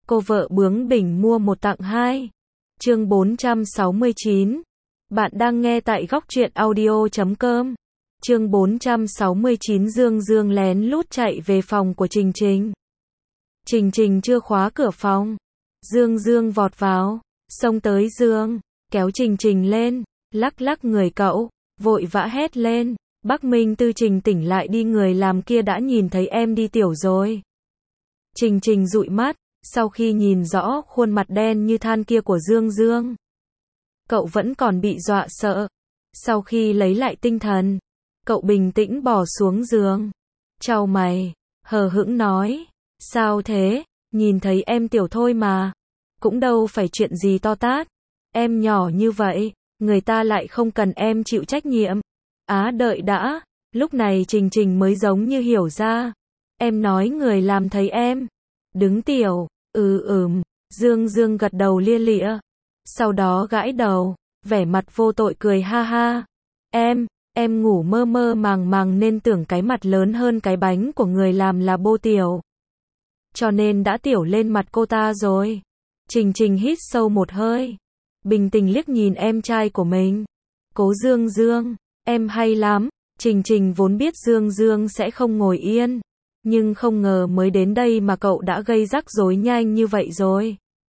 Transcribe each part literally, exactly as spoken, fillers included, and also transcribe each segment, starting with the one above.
Cô vợ bướng bỉnh mua một tặng hai. Chương bốn trăm sáu mươi chín. Bạn đang nghe tại góc truyện audio chấm com. Chương bốn trăm sáu mươi chín. Dương Dương lén lút chạy về phòng của Trình Trình. Trình Trình chưa khóa cửa phòng. Dương Dương vọt vào, xông tới giường, kéo Trình Trình lên, lắc lắc người cậu, vội vã hét lên, Bắc Minh Tư Trình tỉnh lại đi, người làm kia đã nhìn thấy em đi tiểu rồi. Trình Trình dụi mắt, sau khi nhìn rõ khuôn mặt đen như than kia của Dương Dương, cậu vẫn còn bị dọa sợ. Sau khi lấy lại tinh thần, cậu bình tĩnh bò xuống giường, chau mày, hờ hững nói, sao thế, nhìn thấy em tiểu thôi mà, cũng đâu phải chuyện gì to tát, em nhỏ như vậy, người ta lại không cần em chịu trách nhiệm. Á đợi đã, lúc này Trình Trình mới giống như hiểu ra, em nói người làm thấy em đứng tiểu, ừ ừm, Dương Dương gật đầu lia lịa, sau đó gãi đầu, vẻ mặt vô tội cười ha ha, em, em ngủ mơ mơ màng màng nên tưởng cái mặt lớn hơn cái bánh của người làm là bô tiểu, cho nên đã tiểu lên mặt cô ta rồi. Trình Trình hít sâu một hơi, bình tĩnh liếc nhìn em trai của mình, Cố Dương Dương, em hay lắm. Trình Trình vốn biết Dương Dương sẽ không ngồi yên, nhưng không ngờ mới đến đây mà cậu đã gây rắc rối nhanh như vậy rồi.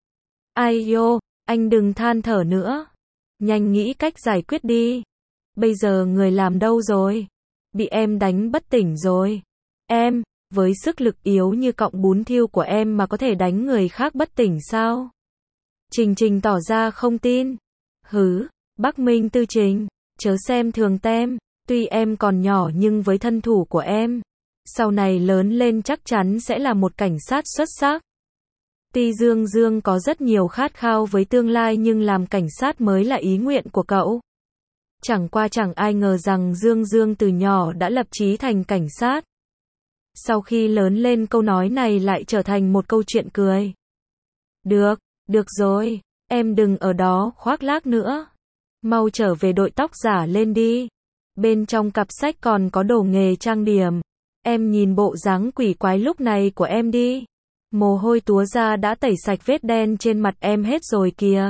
Ai yo, anh đừng than thở nữa, nhanh nghĩ cách giải quyết đi. Bây giờ người làm đâu rồi? Bị em đánh bất tỉnh rồi. Em, với sức lực yếu như cọng bún thiêu của em mà có thể đánh người khác bất tỉnh sao? Trình Trình tỏ ra không tin. Hứ, Bắc Minh Tư Trình, chớ xem thường tem, tuy em còn nhỏ nhưng với thân thủ của em, sau này lớn lên chắc chắn sẽ là một cảnh sát xuất sắc. Tuy Dương Dương có rất nhiều khát khao với tương lai nhưng làm cảnh sát mới là ý nguyện của cậu. Chẳng qua chẳng ai ngờ rằng Dương Dương từ nhỏ đã lập chí thành cảnh sát. Sau khi lớn lên câu nói này lại trở thành một câu chuyện cười. Được, được rồi, em đừng ở đó khoác lác nữa. Mau trở về đội tóc giả lên đi. Bên trong cặp sách còn có đồ nghề trang điểm. Em nhìn bộ dáng quỷ quái lúc này của em đi. Mồ hôi túa ra đã tẩy sạch vết đen trên mặt em hết rồi kìa.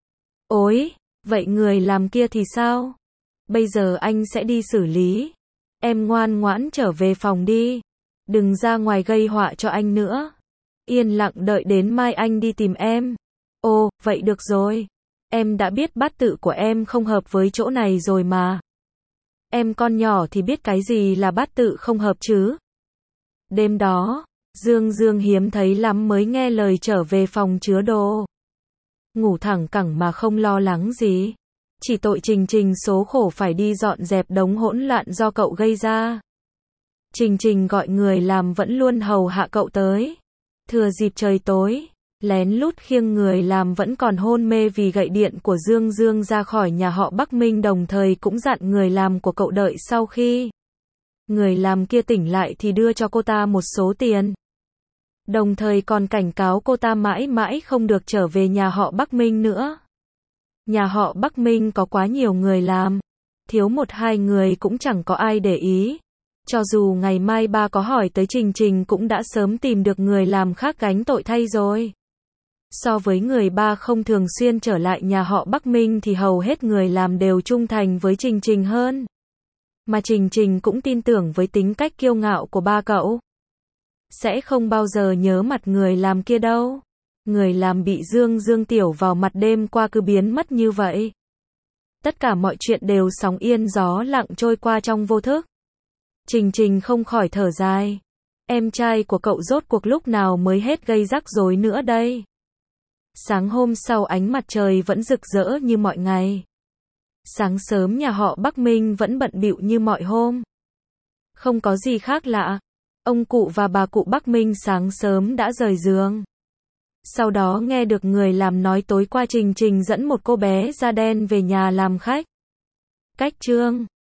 Ôi, vậy người làm kia thì sao? Bây giờ anh sẽ đi xử lý. Em ngoan ngoãn trở về phòng đi. Đừng ra ngoài gây họa cho anh nữa. Yên lặng đợi đến mai anh đi tìm em. Ồ, vậy được rồi. Em đã biết bát tự của em không hợp với chỗ này rồi mà. Em con nhỏ thì biết cái gì là bát tự không hợp chứ. Đêm đó, Dương Dương hiếm thấy lắm mới nghe lời trở về phòng chứa đồ. Ngủ thẳng cẳng mà không lo lắng gì. Chỉ tội Trình Trình số khổ phải đi dọn dẹp đống hỗn loạn do cậu gây ra. Trình Trình gọi người làm vẫn luôn hầu hạ cậu tới. Thừa dịp trời tối, lén lút khiêng người làm vẫn còn hôn mê vì gậy điện của Dương Dương ra khỏi nhà họ Bắc Minh, đồng thời cũng dặn người làm của cậu đợi sau khi người làm kia tỉnh lại thì đưa cho cô ta một số tiền. Đồng thời còn cảnh cáo cô ta mãi mãi không được trở về nhà họ Bắc Minh nữa. Nhà họ Bắc Minh có quá nhiều người làm, thiếu một hai người cũng chẳng có ai để ý. Cho dù ngày mai ba có hỏi tới Trình Trình cũng đã sớm tìm được người làm khác gánh tội thay rồi. So với người ba không thường xuyên trở lại nhà họ Bắc Minh thì hầu hết người làm đều trung thành với Trình Trình hơn. Mà Trình Trình cũng tin tưởng với tính cách kiêu ngạo của ba cậu, sẽ không bao giờ nhớ mặt người làm kia đâu. Người làm bị Dương Dương tiểu vào mặt đêm qua cứ biến mất như vậy. Tất cả mọi chuyện đều sóng yên gió lặng trôi qua trong vô thức. Trình Trình không khỏi thở dài. Em trai của cậu rốt cuộc lúc nào mới hết gây rắc rối nữa đây? Sáng hôm sau ánh mặt trời vẫn rực rỡ như mọi ngày. Sáng sớm nhà họ Bắc Minh vẫn bận bịu như mọi hôm. Không có gì khác lạ. Ông cụ và bà cụ Bắc Minh sáng sớm đã rời giường. Sau đó nghe được người làm nói tối qua Trình Trình dẫn một cô bé da đen về nhà làm khách. Cách trương,